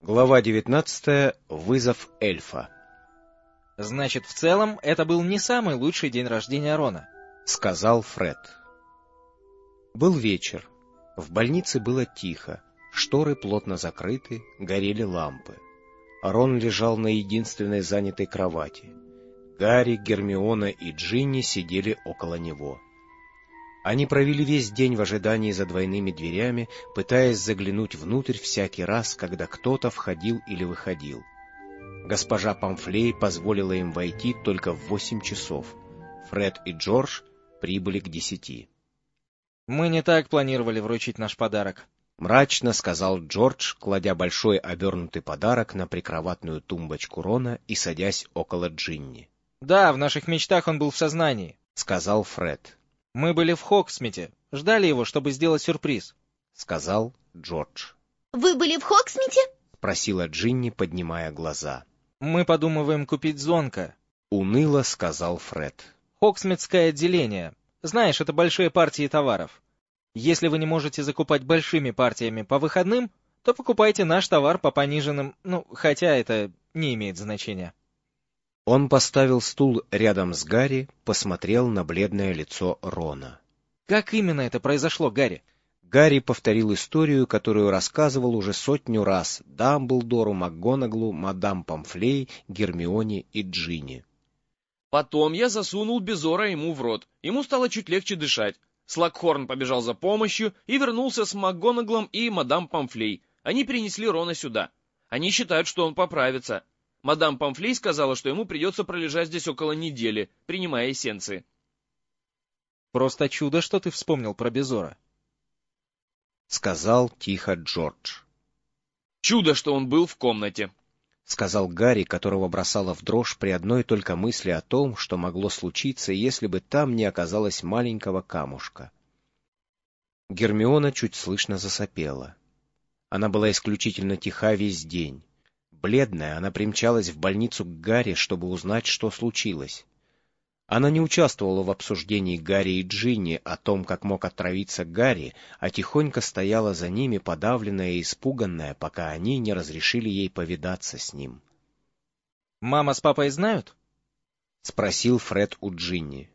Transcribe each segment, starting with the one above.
Глава 19. Вызов эльфа. Значит, в целом, это был не самый лучший день рождения Рона, — сказал Фред. Был вечер. В больнице было тихо. Шторы плотно закрыты, горели лампы. Рон лежал на единственной занятой кровати. Гарри, Гермиона и Джинни сидели около него. Они провели весь день в ожидании за двойными дверями, пытаясь заглянуть внутрь всякий раз, когда кто-то входил или выходил. Госпожа Памфлей позволила им войти только в 8 часов. Фред и Джордж прибыли к 10. «Мы не так планировали вручить наш подарок», — мрачно сказал Джордж, кладя большой обернутый подарок на прикроватную тумбочку Рона и садясь около Джинни. «Да, в наших мечтах он был в сознании», — сказал Фред. «Мы были в Хогсмите, ждали его, чтобы сделать сюрприз», — сказал Джордж. «Вы были в Хогсмите?» — спросила Джинни, поднимая глаза. «Мы подумываем купить зонка», — уныло сказал Фред. «Хогсмитское отделение. Знаешь, это большие партии товаров. Если вы не можете закупать большими партиями по выходным, то покупайте наш товар по пониженным, хотя это не имеет значения». Он поставил стул рядом с Гарри, посмотрел на бледное лицо Рона. «Как именно это произошло, Гарри?» Гарри повторил историю, которую рассказывал уже 100 раз Дамблдору, МакГонагалу, мадам Памфлей, Гермионе и Джинни. Потом я засунул Безора ему в рот. Ему стало чуть легче дышать. Слакхорн побежал за помощью и вернулся с МакГонагалом и мадам Памфлей. Они принесли Рона сюда. Они считают, что он поправится. Мадам Памфлей сказала, что ему придется пролежать здесь около недели, принимая эссенции. «Просто чудо, что ты вспомнил про Безора», — сказал тихо Джордж. «Чудо, что он был в комнате», — сказал Гарри, которого бросало в дрожь при одной только мысли о том, что могло случиться, если бы там не оказалось маленького камушка. Гермиона чуть слышно засопела. Она была исключительно тиха весь день. Бледная, она примчалась в больницу к Гарри, чтобы узнать, что случилось. Она не участвовала в обсуждении Гарри и Джинни о том, как мог отравиться Гарри, а тихонько стояла за ними, подавленная и испуганная, пока они не разрешили ей повидаться с ним. «Мама с папой знают?» — спросил Фред у Джинни.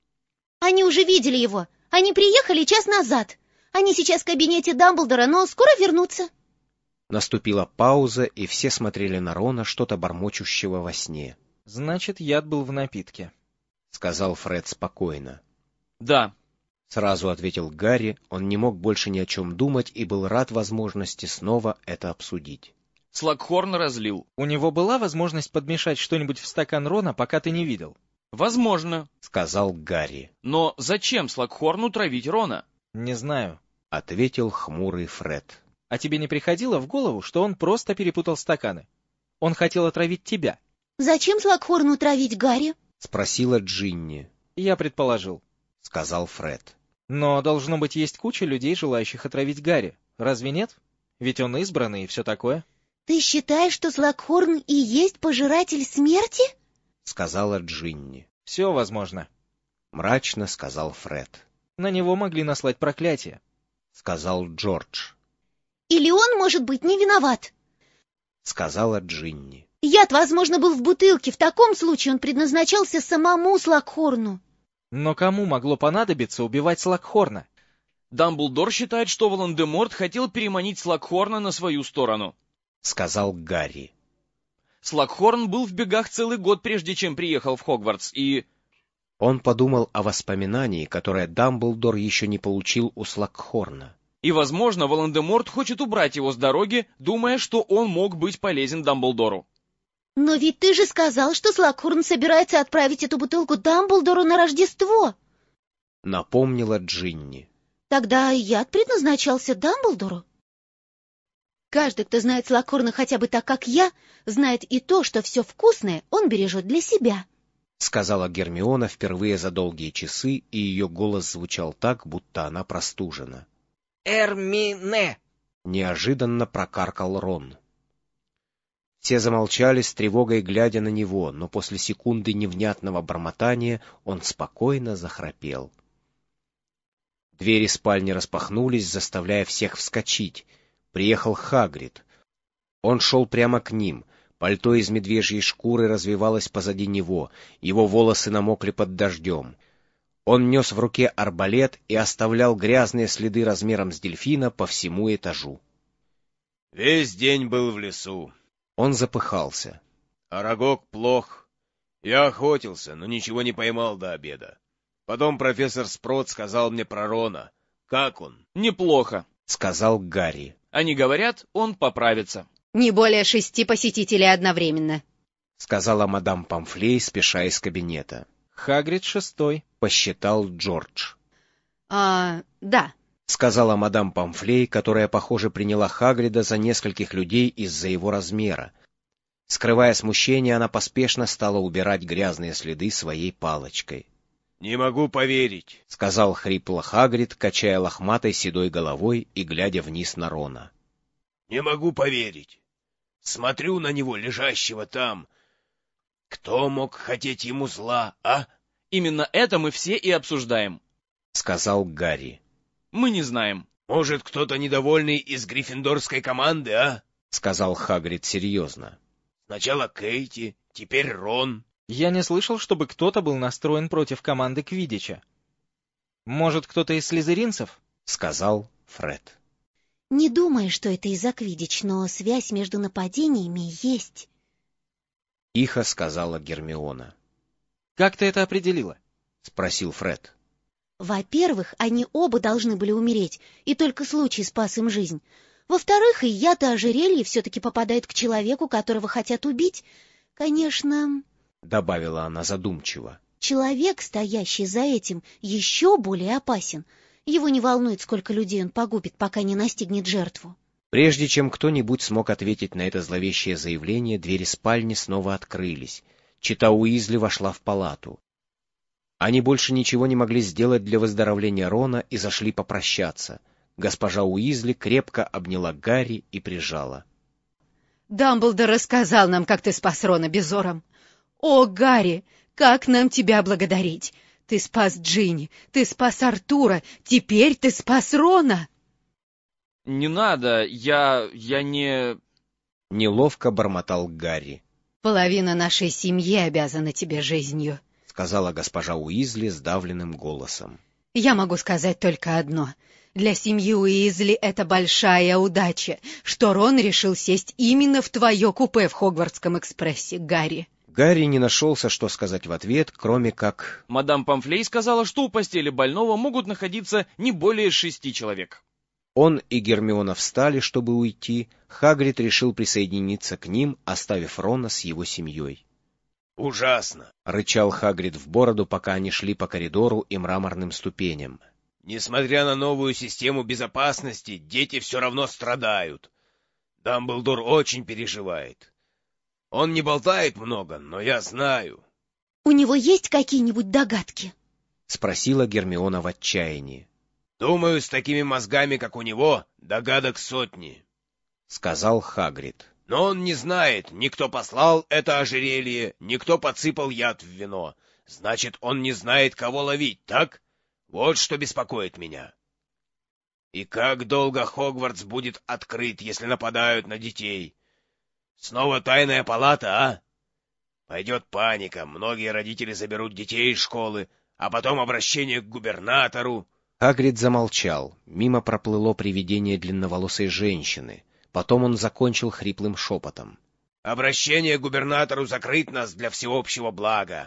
«Они уже видели его. Они приехали час назад. Они сейчас в кабинете Дамблдора, но скоро вернутся». Наступила пауза, и все смотрели на Рона, что-то бормочущего во сне. «Значит, яд был в напитке», — сказал Фред спокойно. «Да», — сразу ответил Гарри. Он не мог больше ни о чем думать и был рад возможности снова это обсудить. Слакхорн разлил. «У него была возможность подмешать что-нибудь в стакан Рона, пока ты не видел?» «Возможно», — сказал Гарри. «Но зачем Слакхорну травить Рона?» «Не знаю», — ответил хмурый Фред. «А тебе не приходило в голову, что он просто перепутал стаканы? Он хотел отравить тебя?» «Зачем Слакхорну травить Гарри?» — спросила Джинни. «Я предположил», — сказал Фред. «Но, должно быть, есть куча людей, желающих отравить Гарри. Разве нет? Ведь он избранный и все такое». «Ты считаешь, что Слакхорн и есть пожиратель смерти?» — сказала Джинни. «Все возможно», — мрачно сказал Фред. «На него могли наслать проклятие», — сказал Джордж. «Или он, может быть, не виноват?» — сказала Джинни. «Яд, возможно, был в бутылке. В таком случае он предназначался самому Слакхорну». «Но кому могло понадобиться убивать Слакхорна?» Дамблдор считает, что Волан-де-Морт хотел переманить Слакхорна на свою сторону. — сказал Гарри. Слакхорн был в бегах целый год, прежде чем приехал в Хогвартс, и... Он подумал о воспоминании, которое Дамблдор еще не получил у Слакхорна. И, возможно, Волан-де-Морт хочет убрать его с дороги, думая, что он мог быть полезен Дамблдору. «Но ведь ты же сказал, что Слакхорн собирается отправить эту бутылку Дамблдору на Рождество!» — напомнила Джинни. «Тогда яд предназначался Дамблдору?» «Каждый, кто знает Слакхорна хотя бы так, как я, знает и то, что все вкусное он бережет для себя», — сказала Гермиона впервые за долгие часы, и ее голос звучал так, будто она простужена. «Эрмине!» — неожиданно прокаркал Рон. Все замолчали с тревогой, глядя на него, но после секунды невнятного бормотания он спокойно захрапел. Двери спальни распахнулись, заставляя всех вскочить. Приехал Хагрид. Он шел прямо к ним. Пальто из медвежьей шкуры развивалось позади него, его волосы намокли под дождем. Он нес в руке арбалет и оставлял грязные следы размером с дельфина по всему этажу. Весь день был в лесу. Он запыхался. Арагог плох. Я охотился, но ничего не поймал до обеда. Потом профессор Спрот сказал мне про Рона. Как он? Неплохо, сказал Гарри. Они говорят, он поправится. Не более 6 посетителей одновременно, сказала мадам Памфлей, спеша из кабинета. Хагрид 6-й, посчитал Джордж. Да, сказала мадам Памфлей, которая, похоже, приняла Хагрида за нескольких людей из-за его размера. Скрывая смущение, она поспешно стала убирать грязные следы своей палочкой. «Не могу поверить», — сказал хрипло Хагрид, качая лохматой седой головой и глядя вниз на Рона. «Не могу поверить. Смотрю на него, лежащего там. Кто мог хотеть ему зла, а?» «Именно это мы все и обсуждаем», — сказал Гарри. «Мы не знаем». «Может, кто-то недовольный из гриффиндорской команды, а?» — сказал Хагрид серьезно. «Сначала Кейти, теперь Рон». Я не слышал, чтобы кто-то был настроен против команды Квиддича. Может, кто-то из слизеринцев? — сказал Фред. Не думаю, что это из-за Квиддич, но связь между нападениями есть. Тихо сказала Гермиона. Как ты это определила? — спросил Фред. Во-первых, они оба должны были умереть, и только случай спас им жизнь. Во-вторых, и яд и ожерелье все-таки попадает к человеку, которого хотят убить. Конечно... — добавила она задумчиво. Человек, стоящий за этим, еще более опасен. Его не волнует, сколько людей он погубит, пока не настигнет жертву. Прежде чем кто-нибудь смог ответить на это зловещее заявление, двери спальни снова открылись. Чита Уизли вошла в палату. Они больше ничего не могли сделать для выздоровления Рона и зашли попрощаться. Госпожа Уизли крепко обняла Гарри и прижала. «Дамблдор рассказал нам, как ты спас Рона Безором. О, Гарри, как нам тебя благодарить! Ты спас Джинни, ты спас Артура, теперь ты спас Рона!» «Не надо, я не...» Неловко бормотал Гарри. «Половина нашей семьи обязана тебе жизнью», — сказала госпожа Уизли сдавленным голосом. «Я могу сказать только одно. Для семьи Уизли это большая удача, что Рон решил сесть именно в твое купе в Хогвартском экспрессе, Гарри». Гарри не нашелся, что сказать в ответ, кроме как... Мадам Памфлей сказала, что у постели больного могут находиться не более 6 человек. Он и Гермиона встали, чтобы уйти. Хагрид решил присоединиться к ним, оставив Рона с его семьей. «Ужасно!» — рычал Хагрид в бороду, пока они шли по коридору и мраморным ступеням. «Несмотря на новую систему безопасности, дети все равно страдают. Дамблдор очень переживает. Он не болтает много, но я знаю». «У него есть какие-нибудь догадки?» — спросила Гермиона в отчаянии. «Думаю, с такими мозгами, как у него, догадок сотни», — сказал Хагрид. «Но он не знает, ни кто послал это ожерелье, ни кто подсыпал яд в вино. Значит, он не знает, кого ловить, так? Вот что беспокоит меня. И как долго Хогвартс будет открыт, если нападают на детей? Снова тайная палата, а? Пойдет паника, многие родители заберут детей из школы, а потом обращение к губернатору». Хагрид замолчал. Мимо проплыло привидение длинноволосой женщины. Потом он закончил хриплым шепотом. «Обращение к губернатору закрыть нас для всеобщего блага».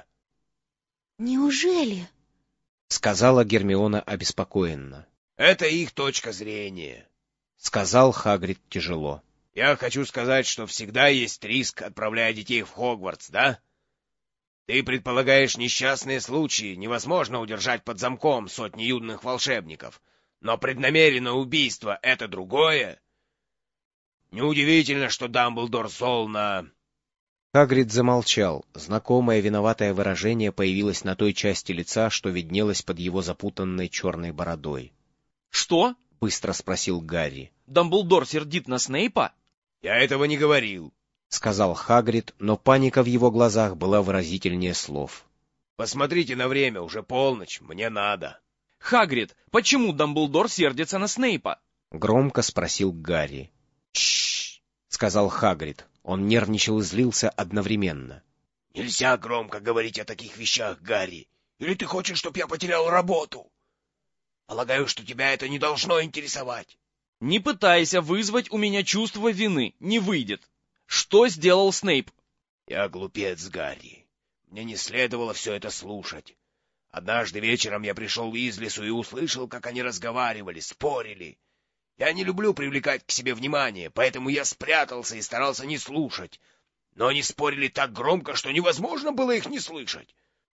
«Неужели?» — сказала Гермиона обеспокоенно. «Это их точка зрения», — сказал Хагрид тяжело. «Я хочу сказать, что всегда есть риск, отправляя детей в Хогвартс, да? Ты предполагаешь несчастные случаи, невозможно удержать под замком сотни юных волшебников. Но преднамеренное убийство — это другое. Неудивительно, что Дамблдор зол на...» Хагрид замолчал. Знакомое виноватое выражение появилось на той части лица, что виднелось под его запутанной черной бородой. «Что?» — быстро спросил Гарри. «Дамблдор сердит на Снейпа?» «Я этого не говорил», — сказал Хагрид, но паника в его глазах была выразительнее слов. «Посмотрите на время, уже полночь, мне надо». «Хагрид, почему Дамблдор сердится на Снейпа?» — громко спросил Гарри. «Тш-ш-ш», сказал Хагрид. Он нервничал и злился одновременно. Нельзя громко говорить о таких вещах, Гарри. Или ты хочешь, чтобы я потерял работу? Полагаю, что тебя это не должно интересовать. Не пытайся вызвать у меня чувство вины, не выйдет. Что сделал Снейп? Я глупец, Гарри. Мне не следовало все это слушать. Однажды вечером я пришел из лесу и услышал, как они разговаривали, спорили. Я не люблю привлекать к себе внимание, поэтому я спрятался и старался не слушать. Но они спорили так громко, что невозможно было их не слышать.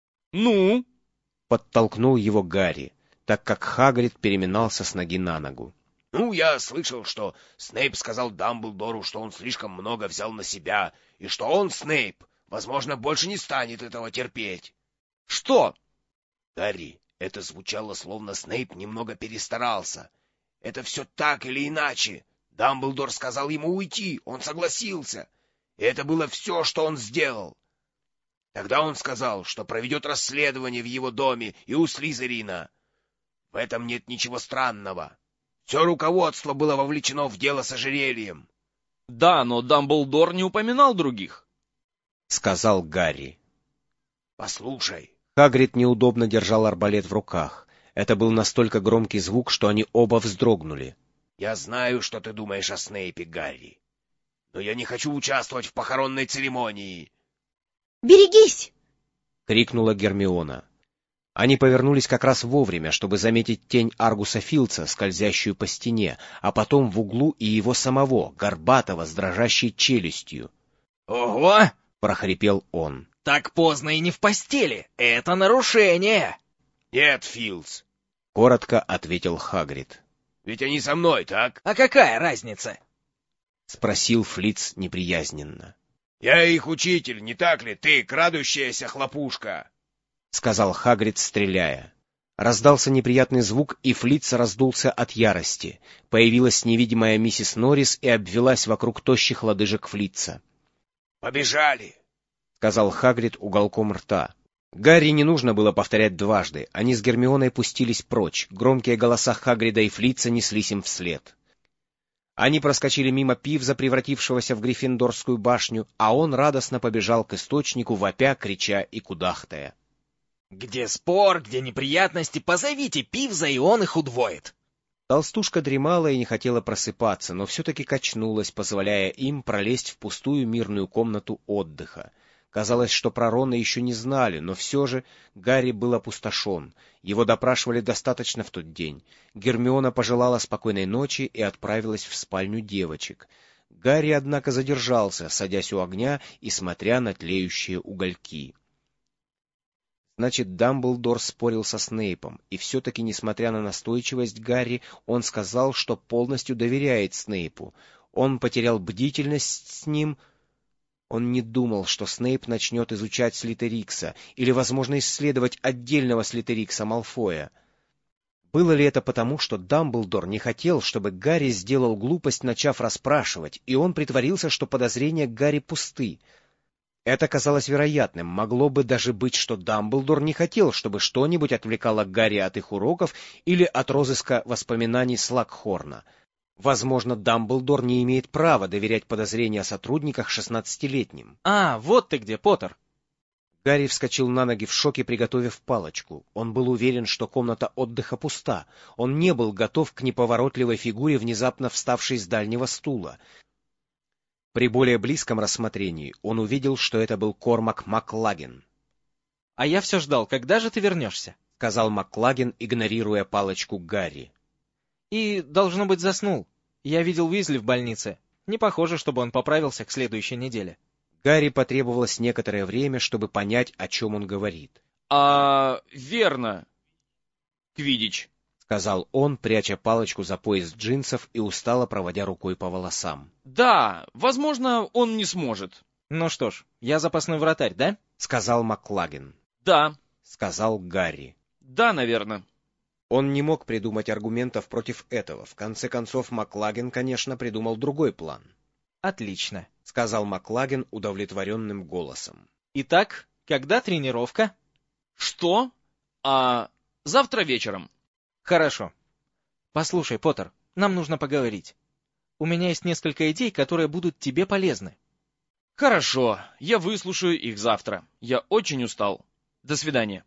Ну? Подтолкнул его Гарри, так как Хагрид переминался с ноги на ногу. Ну, я слышал, что Снейп сказал Дамблдору, что он слишком много взял на себя, и что он, Снейп, возможно, больше не станет этого терпеть. Что? Гарри, это звучало, словно Снейп немного перестарался. Это все так или иначе. Дамблдор сказал ему уйти, он согласился. И это было все, что он сделал. Тогда он сказал, что проведет расследование в его доме и у Слизерина. В этом нет ничего странного. Все руководство было вовлечено в дело с ожерельем. — Да, но Дамблдор не упоминал других, — сказал Гарри. — Послушай. Хагрид неудобно держал арбалет в руках. Это был настолько громкий звук, что они оба вздрогнули. — Я знаю, что ты думаешь о Снейпе, Гарри. Но я не хочу участвовать в похоронной церемонии. — Берегись! — крикнула Гермиона. Они повернулись как раз вовремя, чтобы заметить тень Аргуса Филча, скользящую по стене, а потом в углу и его самого, горбатого, с дрожащей челюстью. — Ого! — прохрипел он. — Так поздно и не в постели! Это нарушение! — Нет, Филч, — коротко ответил Хагрид. — ведь они со мной, так? — А какая разница? — спросил Флитц неприязненно. — Я их учитель, не так ли, ты, крадущаяся хлопушка? — сказал Хагрид, стреляя. Раздался неприятный звук, и Флитц раздулся от ярости. Появилась невидимая миссис Норрис и обвелась вокруг тощих лодыжек Флитца. — Побежали! — сказал Хагрид уголком рта. Гарри не нужно было повторять дважды. Они с Гермионой пустились прочь. Громкие голоса Хагрида и Флитца неслись им вслед. Они проскочили мимо Пивза, превратившегося в Гриффиндорскую башню, а он радостно побежал к источнику, вопя, крича и кудахтая. Где спор, где неприятности, позовите Пивза, и он их удвоит. Толстушка дремала и не хотела просыпаться, но все-таки качнулась, позволяя им пролезть в пустую мирную комнату отдыха. Казалось, что про Рона еще не знали, но все же Гарри был опустошен. Его допрашивали достаточно в тот день. Гермиона пожелала спокойной ночи и отправилась в спальню девочек. Гарри, однако, задержался, садясь у огня и смотря на тлеющие угольки. Значит, Дамблдор спорил со Снейпом, и все-таки, несмотря на настойчивость Гарри, он сказал, что полностью доверяет Снейпу. Он потерял бдительность с ним. Он не думал, что Снейп начнет изучать Слитерикса или, возможно, исследовать отдельного Слитерикса Малфоя. Было ли это потому, что Дамблдор не хотел, чтобы Гарри сделал глупость, начав расспрашивать, и он притворился, что подозрения Гарри пусты? Это казалось вероятным. Могло бы даже быть, что Дамблдор не хотел, чтобы что-нибудь отвлекало Гарри от их уроков или от розыска воспоминаний Слакхорна. Возможно, Дамблдор не имеет права доверять подозрения о сотрудниках 16-летним. — А, вот ты где, Поттер! Гарри вскочил на ноги в шоке, приготовив палочку. Он был уверен, что комната отдыха пуста. Он не был готов к неповоротливой фигуре, внезапно вставшей с дальнего стула. При более близком рассмотрении он увидел, что это был Кормак Маклаген. — А я все ждал, когда же ты вернешься? — сказал Маклаген, игнорируя палочку Гарри. — И, должно быть, заснул. Я видел Уизли в больнице. Не похоже, чтобы он поправился к следующей неделе. Гарри потребовалось некоторое время, чтобы понять, о чем он говорит. — верно. Квиддич, — сказал он, пряча палочку за пояс джинсов и устало проводя рукой по волосам. — Да, возможно, он не сможет. — Ну что ж, я запасной вратарь, да? — сказал Маклаген. — Да. — сказал Гарри. — Да, наверное. Он не мог придумать аргументов против этого. В конце концов, Маклаген, конечно, придумал другой план. — Отлично, — сказал Маклаген удовлетворенным голосом. — Итак, когда тренировка? — Что? Завтра вечером. — Хорошо. Послушай, Поттер, нам нужно поговорить. У меня есть несколько идей, которые будут тебе полезны. Хорошо, я выслушаю их завтра. Я очень устал. До свидания.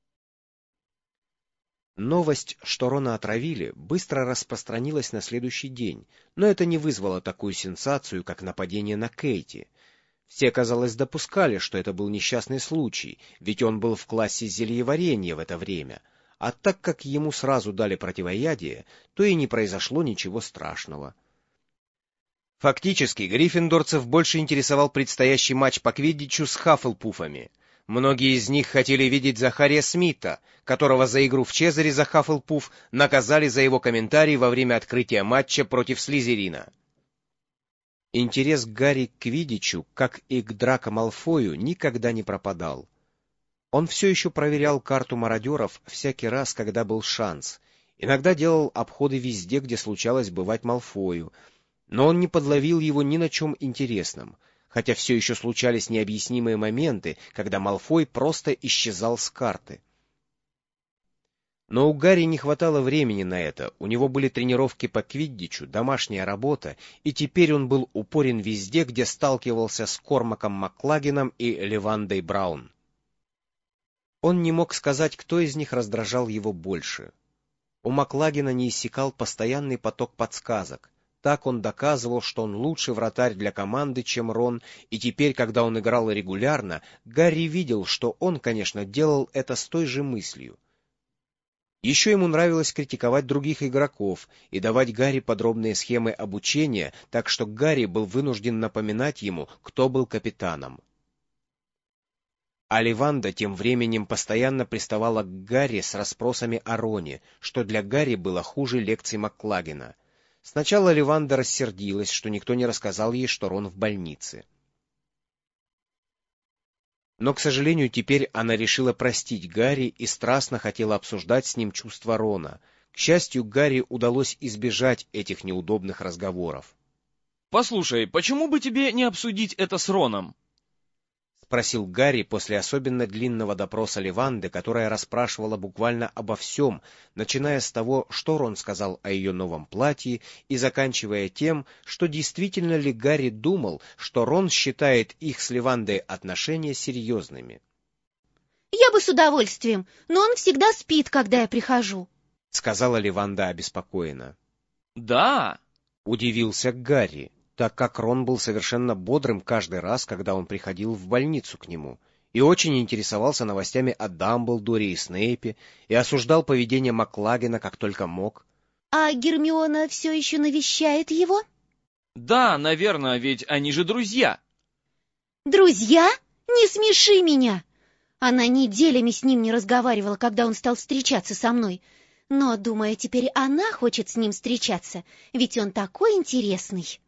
Новость, что Рона отравили, быстро распространилась на следующий день, но это не вызвало такую сенсацию, как нападение на Кейти. Все, казалось, допускали, что это был несчастный случай, ведь он был в классе зельеварения в это время, а так как ему сразу дали противоядие, то и не произошло ничего страшного. Фактически, гриффиндорцев больше интересовал предстоящий матч по квиддичу с Хаффлпуфами. Многие из них хотели видеть Захария Смита, которого за игру в Чезаре за Хаффлпуф наказали за его комментарий во время открытия матча против Слизерина. Интерес к Гарри к квиддичу, как и к Драко Малфою, никогда не пропадал. Он все еще проверял карту мародеров всякий раз, когда был шанс. Иногда делал обходы везде, где случалось бывать Малфою, но он не подловил его ни на чем интересном, хотя все еще случались необъяснимые моменты, когда Малфой просто исчезал с карты. Но у Гарри не хватало времени на это, у него были тренировки по квиддичу, домашняя работа, и теперь он был упорен везде, где сталкивался с Кормаком Маклагеном и Ливандой Браун. Он не мог сказать, кто из них раздражал его больше. У Маклагена не иссякал постоянный поток подсказок. Так он доказывал, что он лучший вратарь для команды, чем Рон, и теперь, когда он играл регулярно, Гарри видел, что он, конечно, делал это с той же мыслью. Еще ему нравилось критиковать других игроков и давать Гарри подробные схемы обучения, так что Гарри был вынужден напоминать ему, кто был капитаном. А Ливанда тем временем постоянно приставала к Гарри с расспросами о Роне, что для Гарри было хуже лекций Маклагена. Сначала Ливанда рассердилась, что никто не рассказал ей, что Рон в больнице. Но, к сожалению, теперь она решила простить Гарри и страстно хотела обсуждать с ним чувства Рона. К счастью, Гарри удалось избежать этих неудобных разговоров. «Послушай, почему бы тебе не обсудить это с Роном?» — спросил Гарри после особенно длинного допроса Ливанды, которая расспрашивала буквально обо всем, начиная с того, что Рон сказал о ее новом платье, и заканчивая тем, что действительно ли Гарри думал, что Рон считает их с Ливандой отношения серьезными. «Я бы с удовольствием, но он всегда спит, когда я прихожу», — сказала Ливанда обеспокоенно. «Да!» — удивился Гарри, так как Рон был совершенно бодрым каждый раз, когда он приходил в больницу к нему, и очень интересовался новостями о Дамблдоре и Снейпе, и осуждал поведение Маклагена как только мог. «А Гермиона все еще навещает его?» «Да, наверное, ведь они же друзья». «Друзья? Не смеши меня!» Она неделями с ним не разговаривала, когда он стал встречаться со мной. Но, думаю, теперь она хочет с ним встречаться, ведь он такой интересный.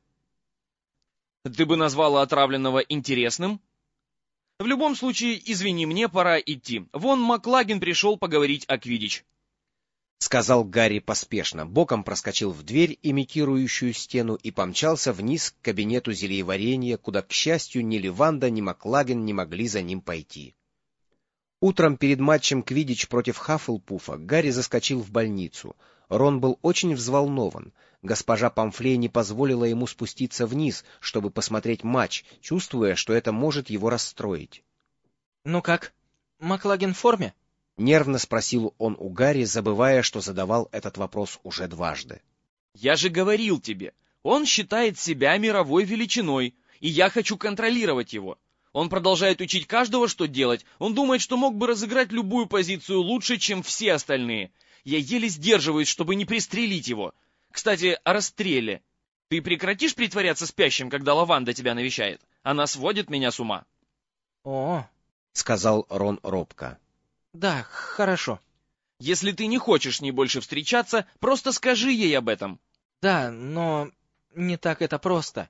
Ты бы назвала отравленного интересным? В любом случае, извини, мне пора идти. Вон Маклаген пришел поговорить о квиддич. — сказал Гарри поспешно, боком проскочил в дверь, имитирующую стену, и помчался вниз к кабинету зельеварения, куда, к счастью, ни Ливанда, ни Маклаген не могли за ним пойти. Утром перед матчем квиддич против Хаффлпуфа Гарри заскочил в больницу. Рон был очень взволнован. Госпожа Памфлей не позволила ему спуститься вниз, чтобы посмотреть матч, чувствуя, что это может его расстроить. — Ну как, Маклаген в форме? — нервно спросил он у Гарри, забывая, что задавал этот вопрос уже дважды. «Я же говорил тебе, он считает себя мировой величиной, и я хочу контролировать его. Он продолжает учить каждого, что делать. Он думает, что мог бы разыграть любую позицию лучше, чем все остальные. Я еле сдерживаюсь, чтобы не пристрелить его. Кстати, о расстреле. Ты прекратишь притворяться спящим, когда Лаванда тебя навещает? Она сводит меня с ума». О, — сказал Рон робко. да, хорошо. «Если ты не хочешь с ней больше встречаться, просто скажи ей об этом». Да, но не так это просто.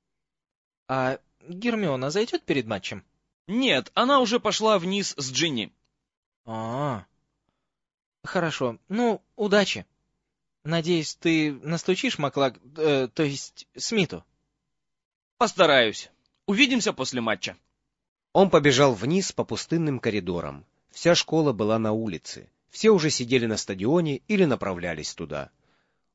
А Гермиона зайдет перед матчем? «Нет, она уже пошла вниз с Джинни». А, хорошо. Ну, удачи. Надеюсь, ты настучишь то есть Смиту? «Постараюсь. Увидимся после матча». Он побежал вниз по пустынным коридорам. Вся школа была на улице. Все уже сидели на стадионе или направлялись туда.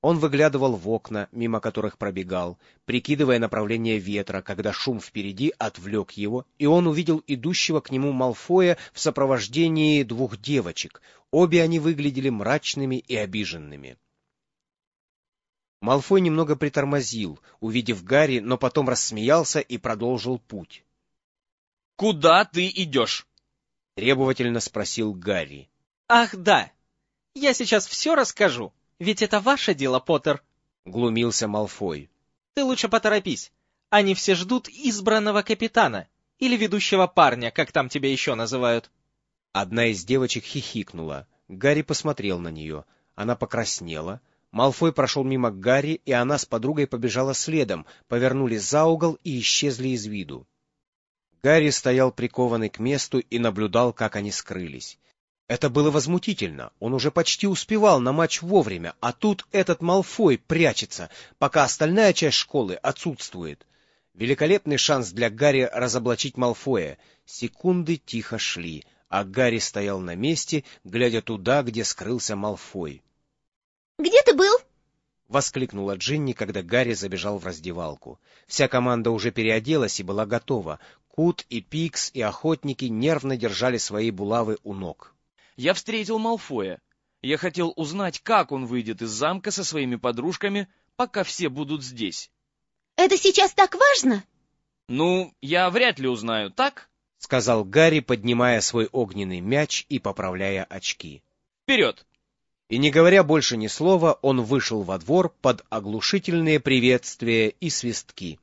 Он выглядывал в окна, мимо которых пробегал, прикидывая направление ветра, когда шум впереди отвлек его, и он увидел идущего к нему Малфоя в сопровождении 2 девочек. Обе они выглядели мрачными и обиженными. Малфой немного притормозил, увидев Гарри, но потом рассмеялся и продолжил путь. — Куда ты идешь? — требовательно спросил Гарри. — Ах, да! Я сейчас все расскажу, ведь это ваше дело, Поттер. — глумился Малфой. — Ты лучше поторопись. Они все ждут избранного капитана, или ведущего парня, как там тебя еще называют. Одна из девочек хихикнула. Гарри посмотрел на нее. Она покраснела. Малфой прошел мимо Гарри, и она с подругой побежала следом, повернули за угол и исчезли из виду. Гарри стоял прикованный к месту и наблюдал, как они скрылись. Это было возмутительно, он уже почти успевал на матч вовремя, а тут этот Малфой прячется, пока остальная часть школы отсутствует. Великолепный шанс для Гарри разоблачить Малфоя. Секунды тихо шли, а Гарри стоял на месте, глядя туда, где скрылся Малфой. — Где ты был? — воскликнула Джинни, когда Гарри забежал в раздевалку. Вся команда уже переоделась и была готова. Кут и Пикс и охотники нервно держали свои булавы у ног. — Я встретил Малфоя. Я хотел узнать, как он выйдет из замка со своими подружками, пока все будут здесь. — Это сейчас так важно? — Ну, я вряд ли узнаю, так? — сказал Гарри, поднимая свой огненный мяч и поправляя очки. — Вперед! И, не говоря больше ни слова, он вышел во двор под оглушительные приветствия и свистки.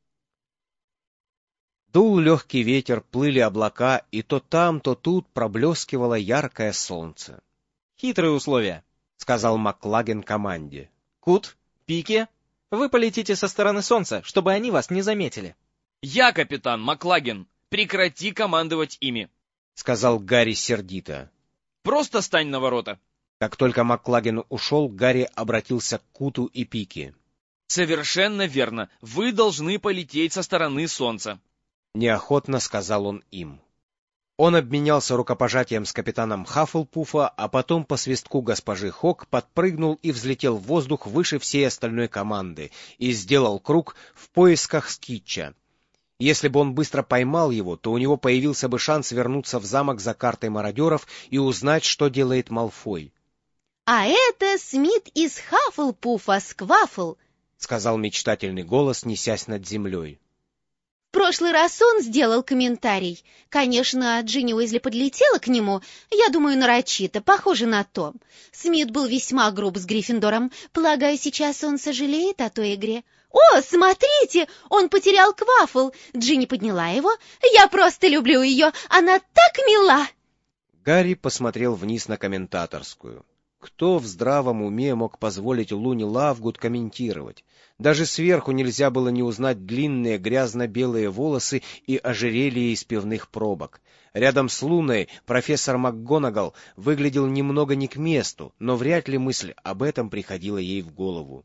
Дул легкий ветер, плыли облака, и то там, то тут проблескивало яркое солнце. — Хитрые условия, — сказал Маклаген команде. — Кут, Пики, вы полетите со стороны солнца, чтобы они вас не заметили. — Я капитан Маклаген. Прекрати командовать ими, — сказал Гарри сердито. — Просто стань на ворота. Как только Маклаген ушел, Гарри обратился к Куту и Пике. — Совершенно верно. Вы должны полететь со стороны солнца. — неохотно сказал он им. Он обменялся рукопожатием с капитаном Хаффлпуфа, а потом по свистку госпожи Хок подпрыгнул и взлетел в воздух выше всей остальной команды и сделал круг в поисках Скитча. Если бы он быстро поймал его, то у него появился бы шанс вернуться в замок за картой мародеров и узнать, что делает Малфой. — А это Смит из Хаффлпуфа Сквафл, — сказал мечтательный голос, несясь над землей. В прошлый раз он сделал комментарий. Конечно, Джинни Уизли подлетела к нему, я думаю, нарочито, похоже на то. Смит был весьма груб с Гриффиндором. Полагаю, сейчас он сожалеет о той игре. «О, смотрите, он потерял квафл!» Джинни подняла его. «Я просто люблю ее, она так мила!» Гарри посмотрел вниз на комментаторскую. Кто в здравом уме мог позволить Луне Лавгуд комментировать? Даже сверху нельзя было не узнать длинные грязно-белые волосы и ожерелье из пивных пробок. Рядом с Луной профессор МакГонагал выглядел немного не к месту, но вряд ли мысль об этом приходила ей в голову.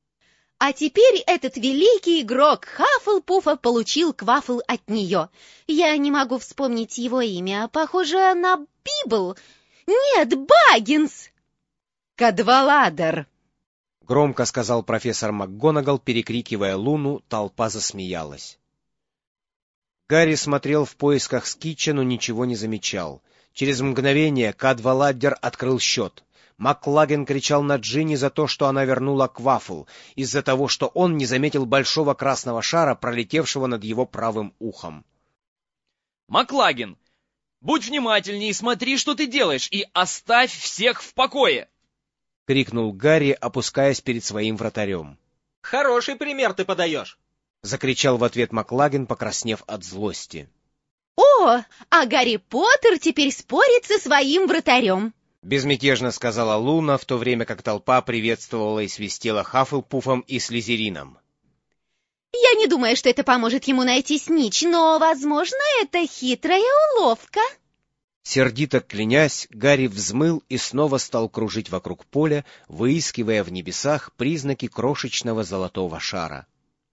А теперь этот великий игрок Хаффлпуфа получил квафл от нее. Я не могу вспомнить его имя, похоже на Библ. Нет, Баггинс. Кадваладер, — громко сказал профессор МакГонагал, перекрикивая Луну, толпа засмеялась. Гарри смотрел в поисках Скитча, но ничего не замечал. Через мгновение Кадваладер открыл счет. Маклаген кричал на Джинни за то, что она вернула квафл, из-за того, что он не заметил большого красного шара, пролетевшего над его правым ухом. — Маклаген, будь внимательней, смотри, что ты делаешь, и оставь всех в покое! — крикнул Гарри, опускаясь перед своим вратарем. — Хороший пример ты подаешь! — закричал в ответ Маклаген, покраснев от злости. — О, а Гарри Поттер теперь спорит со своим вратарем! — безмятежно сказала Луна, в то время как толпа приветствовала и свистела Хаффлпуфом и Слизерином. — Я не думаю, что это поможет ему найти Снитч, но, возможно, это хитрая уловка. Сердито клянясь, Гарри взмыл и снова стал кружить вокруг поля, выискивая в небесах признаки крошечного золотого шара.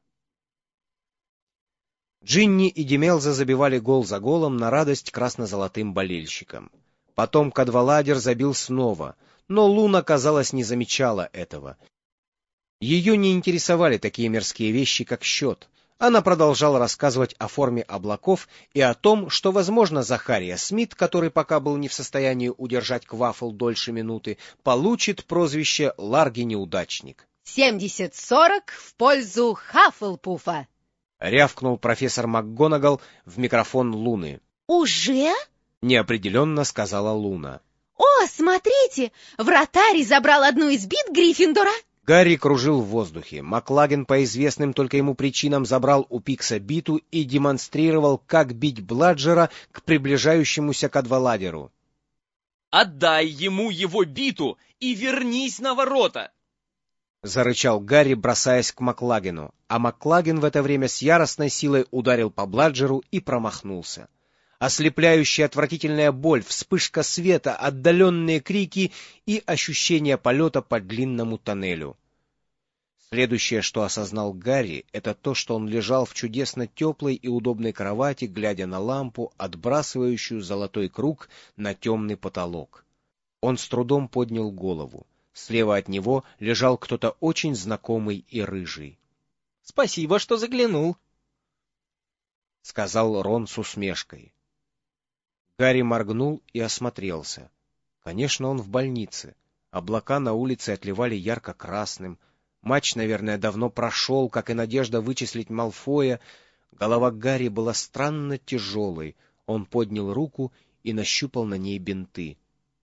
Джинни и Демелза забивали гол за голом на радость красно-золотым болельщикам. Потом Кадваладер забил снова, но Луна, казалось, не замечала этого. Ее не интересовали такие мирские вещи, как счет. Она продолжала рассказывать о форме облаков и о том, что, возможно, Захария Смит, который пока был не в состоянии удержать квафл дольше минуты, получит прозвище Ларги-неудачник. 70-40 в пользу Хаффлпуфа. Рявкнул профессор МакГонагал в микрофон Луны. Уже? Неопределенно сказала Луна. О, смотрите, вратарь забрал одну из бит Гриффиндора. Гарри кружил в воздухе. Маклаген по известным только ему причинам забрал у Пикса биту и демонстрировал, как бить Бладжера к приближающемуся кадваладеру. «Отдай ему его биту и вернись на ворота!» — зарычал Гарри, бросаясь к Маклагену, а Маклаген в это время с яростной силой ударил по Бладжеру и промахнулся. Ослепляющая отвратительная боль, вспышка света, отдаленные крики и ощущение полета по длинному тоннелю. Следующее, что осознал Гарри, это то, что он лежал в чудесно теплой и удобной кровати, глядя на лампу, отбрасывающую золотой круг на темный потолок. Он с трудом поднял голову. Слева от него лежал кто-то очень знакомый и рыжий. — Спасибо, что заглянул, — сказал Рон с усмешкой. Гарри моргнул и осмотрелся. Конечно, он в больнице. Облака на улице отливали ярко-красным. Матч, наверное, давно прошел, как и надежда вычислить Малфоя. Голова Гарри была странно тяжелой. Он поднял руку и нащупал на ней бинты.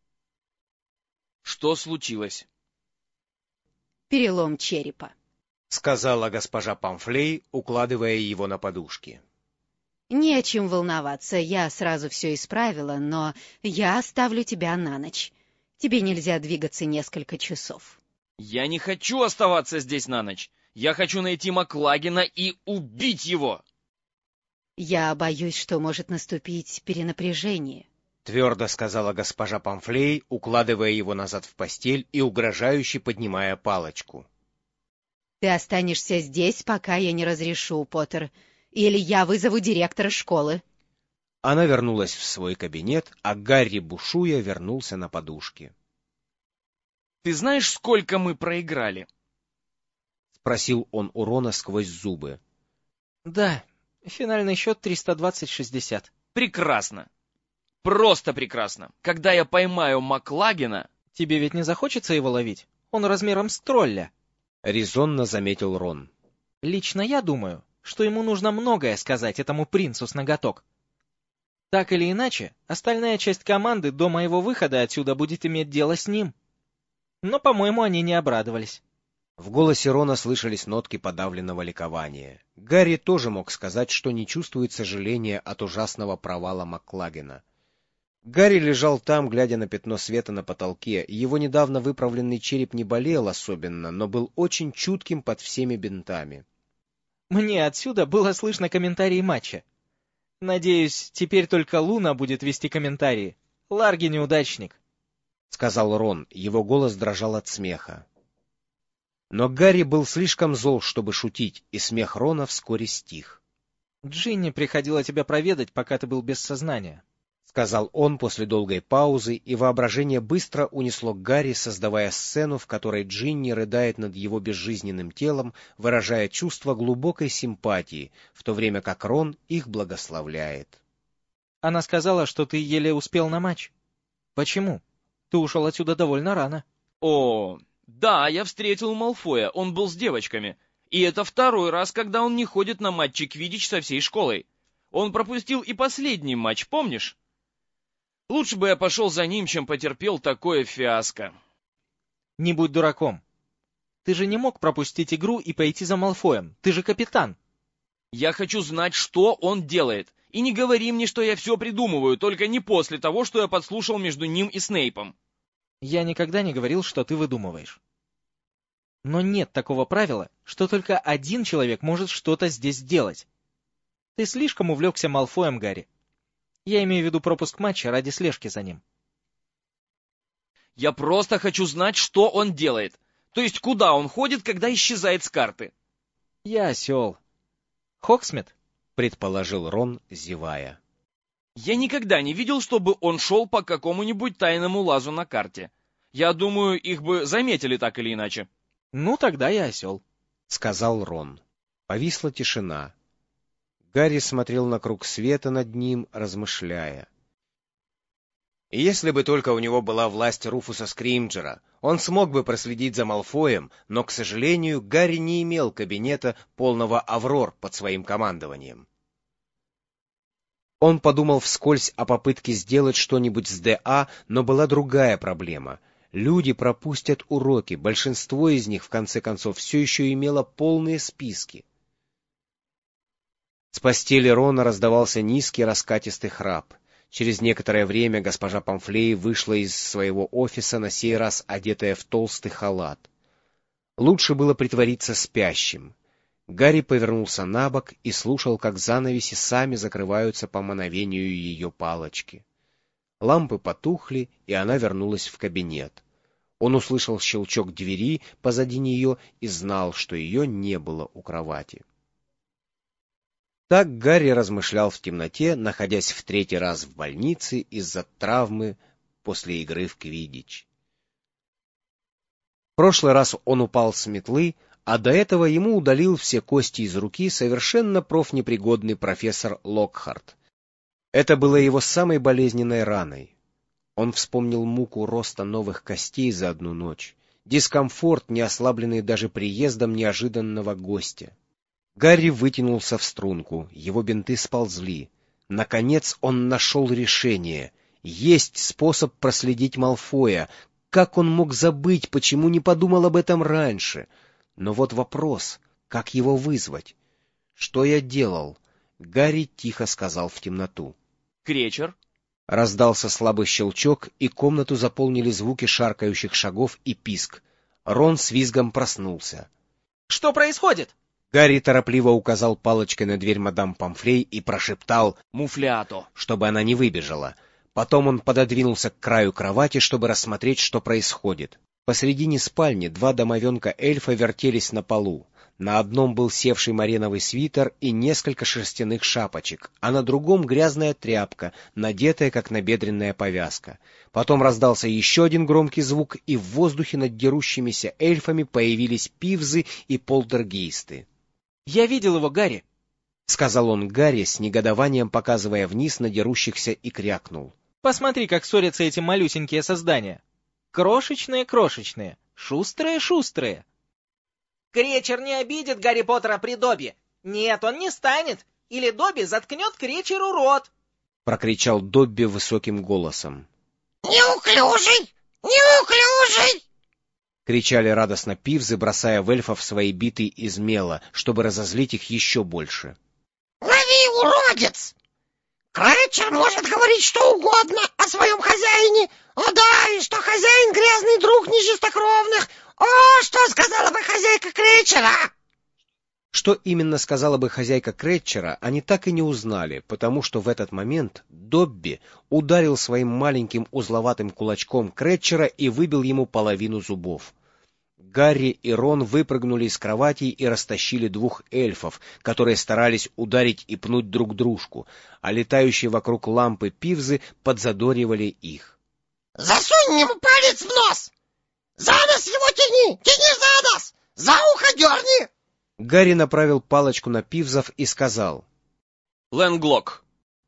— Что случилось? — Перелом черепа, — сказала госпожа Памфлей, укладывая его на подушки. — Не о чем волноваться, я сразу все исправила, но я оставлю тебя на ночь. Тебе нельзя двигаться несколько часов. — Я не хочу оставаться здесь на ночь. Я хочу найти Маклагена и убить его. — Я боюсь, что может наступить перенапряжение, — твердо сказала госпожа Памфлей, укладывая его назад в постель и угрожающе поднимая палочку. — Ты останешься здесь, пока я не разрешу, Поттер, или я вызову директора школы. Она вернулась в свой кабинет, а Гарри, бушуя, вернулся на подушки. — Ты знаешь, сколько мы проиграли? — спросил он у Рона сквозь зубы. — Да, финальный счет 320-60. — Прекрасно. Просто прекрасно. Когда я поймаю Маклагена... — Тебе ведь не захочется его ловить? Он размером с тролля. — резонно заметил Рон. — Лично я думаю, что ему нужно многое сказать этому принцу с ноготок. Так или иначе, остальная часть команды до моего выхода отсюда будет иметь дело с ним. Но, по-моему, они не обрадовались. В голосе Рона слышались нотки подавленного ликования. Гарри тоже мог сказать, что не чувствует сожаления от ужасного провала Маклагена. Гарри лежал там, глядя на пятно света на потолке. Его недавно выправленный череп не болел особенно, но был очень чутким под всеми бинтами. Мне отсюда было слышно комментарии матча. Надеюсь, теперь только Луна будет вести комментарии. Ларги-неудачник, — сказал Рон. Его голос дрожал от смеха. Но Гарри был слишком зол, чтобы шутить, и смех Рона вскоре стих. — Джинни приходила тебя проведать, пока ты был без сознания, — сказал он после долгой паузы, и воображение быстро унесло Гарри, создавая сцену, в которой Джинни рыдает над его безжизненным телом, выражая чувство глубокой симпатии, в то время как Рон их благословляет. — Она сказала, что ты еле успел на матч. Почему? Ты ушел отсюда довольно рано. — О, да, я встретил Малфоя, он был с девочками. И это второй раз, когда он не ходит на матчи квиддич со всей школой. Он пропустил и последний матч, помнишь? Лучше бы я пошел за ним, чем потерпел такое фиаско. — Не будь дураком. Ты же не мог пропустить игру и пойти за Малфоем. Ты же капитан. — Я хочу знать, что он делает. И не говори мне, что я все придумываю, только не после того, что я подслушал между ним и Снейпом. Я никогда не говорил, что ты выдумываешь. Но нет такого правила, что только один человек может что-то здесь сделать. Ты слишком увлекся Малфоем, Гарри. Я имею в виду пропуск матча ради слежки за ним. Я просто хочу знать, что он делает. То есть, куда он ходит, когда исчезает с карты. Я осел. Хоксмит? Предположил Рон, зевая. Я никогда не видел, чтобы он шел по какому-нибудь тайному лазу на карте. Я думаю, их бы заметили так или иначе. Ну, тогда я осел, — сказал Рон. Повисла тишина. Гарри смотрел на круг света над ним, размышляя. И если бы только у него была власть Руфуса Скримджера, он смог бы проследить за Малфоем, но, к сожалению, Гарри не имел кабинета, полного Аврор под своим командованием. Он подумал вскользь о попытке сделать что-нибудь с ДА, но была другая проблема. Люди пропустят уроки, большинство из них, в конце концов, все еще имело полные списки. С постели Рона раздавался низкий раскатистый храп. Через некоторое время госпожа Памфлей вышла из своего офиса, на сей раз одетая в толстый халат. Лучше было притвориться спящим. Гарри повернулся на бок и слушал, как занавеси сами закрываются по мановению ее палочки. Лампы потухли, и она вернулась в кабинет. Он услышал щелчок двери позади нее и знал, что ее не было у кровати. Так Гарри размышлял в темноте, находясь в третий раз в больнице из-за травмы после игры в квиддич. В прошлый раз он упал с метлы, а до этого ему удалил все кости из руки совершенно профнепригодный профессор Локхарт. Это было его самой болезненной раной. Он вспомнил муку роста новых костей за одну ночь, дискомфорт, не ослабленный даже приездом неожиданного гостя. Гарри вытянулся в струнку, его бинты сползли. Наконец он нашел решение. Есть способ проследить Малфоя. Как он мог забыть, почему не подумал об этом раньше? Но вот вопрос, как его вызвать? Что я делал? Гарри тихо сказал в темноту. Кречер? Раздался слабый щелчок, и комнату заполнили звуки шаркающих шагов и писк. Рон с визгом проснулся. Что происходит? Гарри торопливо указал палочкой на дверь мадам Памфлей и прошептал «Муфлято», чтобы она не выбежала. Потом он пододвинулся к краю кровати, чтобы рассмотреть, что происходит. Посредине спальни два домовенка-эльфа вертелись на полу. На одном был севший мареновый свитер и несколько шерстяных шапочек, а на другом грязная тряпка, надетая как набедренная повязка. Потом раздался еще один громкий звук, и в воздухе над дерущимися эльфами появились пивзы и полтергейсты. «Я видел его, Гарри», — сказал он Гарри, с негодованием показывая вниз на дерущихся, и крякнул. «Посмотри, как ссорятся эти малюсенькие создания. Крошечные, шустрые. Кречер не обидит Гарри Поттера при Добби. Нет, он не станет. Или Добби заткнет Кречеру рот. — прокричал Добби высоким голосом. Неуклюжий! — кричали радостно пивзы, бросая в эльфов свои биты из мела, чтобы разозлить их еще больше. Лови, уродец! Кречер может говорить что угодно о своем хозяине. О да, и что хозяин грязный друг нечистокровных. О, что сказала бы хозяйка Кречера? Что именно сказала бы хозяйка Кречера, они так и не узнали, потому что в этот момент Добби ударил своим маленьким узловатым кулачком Кречера и выбил ему половину зубов. Гарри и Рон выпрыгнули из кроватей и растащили двух эльфов, которые старались ударить и пнуть друг дружку, а летающие вокруг лампы пивзы подзадоривали их. Засунь ему палец в нос! За нос его тяни! Тяни за нос! За ухо дерни! Гарри направил палочку на пивзов и сказал: «Ленглок».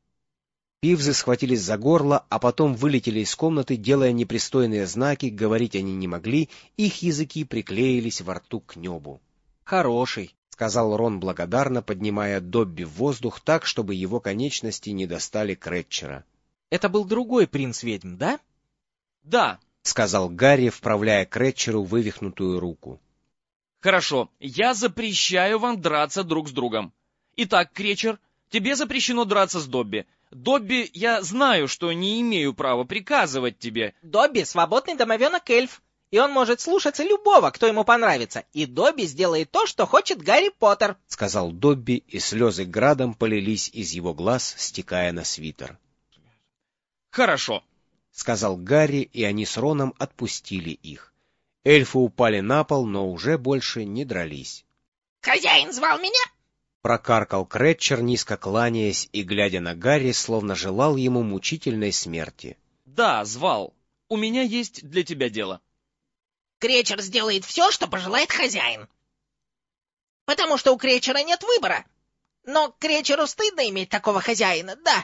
Пивзы схватились за горло, а потом вылетели из комнаты, делая непристойные знаки, говорить они не могли, их языки приклеились во рту к небу. «Хороший», — сказал Рон благодарно, поднимая Добби в воздух так, чтобы его конечности не достали Кречера. «Это был другой принц-ведьм, да?» «Да», — сказал Гарри, вправляя Кречеру вывихнутую руку. «Хорошо, я запрещаю вам драться друг с другом. Итак, Кречер, тебе запрещено драться с Добби. Добби, я знаю, что не имею права приказывать тебе». Добби — свободный домовенок-эльф, и он может слушаться любого, кто ему понравится, и Добби сделает то, что хочет Гарри Поттер, — сказал Добби, и слезы градом полились из его глаз, стекая на свитер. «Хорошо», — сказал Гарри, и они с Роном отпустили их. Эльфы упали на пол, но уже больше не дрались. Хозяин звал меня? — прокаркал Кречер, низко кланяясь и глядя на Гарри, словно желал ему мучительной смерти. «Да, звал. У меня есть для тебя дело». Кречер сделает все, что пожелает хозяин. Потому что у Кречера нет выбора. Но Кречеру стыдно иметь такого хозяина, да.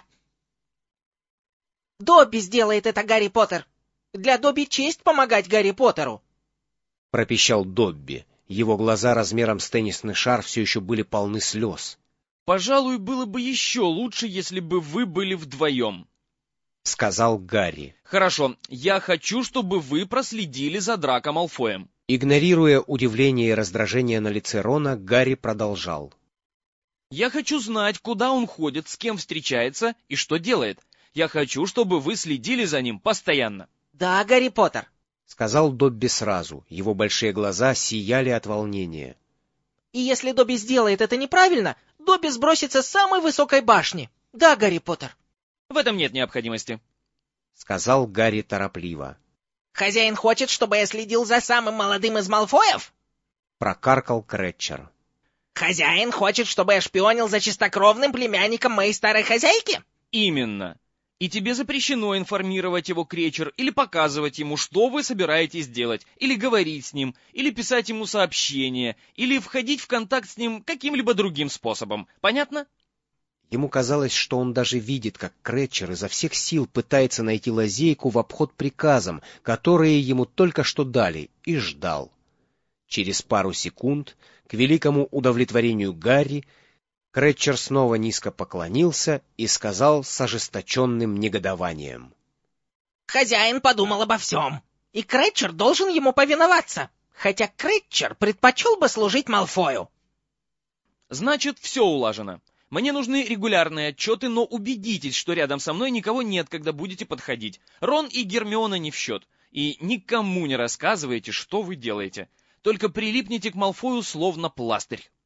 Добби сделает это, Гарри Поттер. Для Добби честь помогать Гарри Поттеру. Пропищал Добби. Его глаза размером с теннисный шар все еще были полны слез. Пожалуй, было бы еще лучше, если бы вы были вдвоем. Сказал Гарри. Хорошо, я хочу, чтобы вы проследили за Драко Малфоем. Игнорируя удивление и раздражение на лице Рона, Гарри продолжал. Я хочу знать, куда он ходит, с кем встречается и что делает. Я хочу, чтобы вы следили за ним постоянно. Да, Гарри Поттер. Сказал Добби сразу. Его большие глаза сияли от волнения. И если Добби сделает это неправильно, Добби сбросится с самой высокой башни. Да, Гарри Поттер. В этом нет необходимости. Сказал Гарри торопливо. Хозяин хочет, чтобы я следил за самым молодым из Малфоев? Прокаркал Кретчер. Хозяин хочет, чтобы я шпионил за чистокровным племянником моей старой хозяйки? Именно. И тебе запрещено информировать его, Кречер, или показывать ему, что вы собираетесь делать, или говорить с ним, или писать ему сообщения, или входить в контакт с ним каким-либо другим способом. Понятно? Ему казалось, что он даже видит, как Кретчер изо всех сил пытается найти лазейку в обход приказам, которые ему только что дали, и ждал. Через пару секунд, к великому удовлетворению Гарри, Кретчер снова низко поклонился и сказал с ожесточенным негодованием. Хозяин подумал обо всем, и Кретчер должен ему повиноваться, хотя Кретчер предпочел бы служить Малфою. Значит, все улажено. Мне нужны регулярные отчеты, но убедитесь, что рядом со мной никого нет, когда будете подходить. Рон и Гермиона не в счет. И никому не рассказывайте, что вы делаете. Только прилипните к Малфою словно пластырь.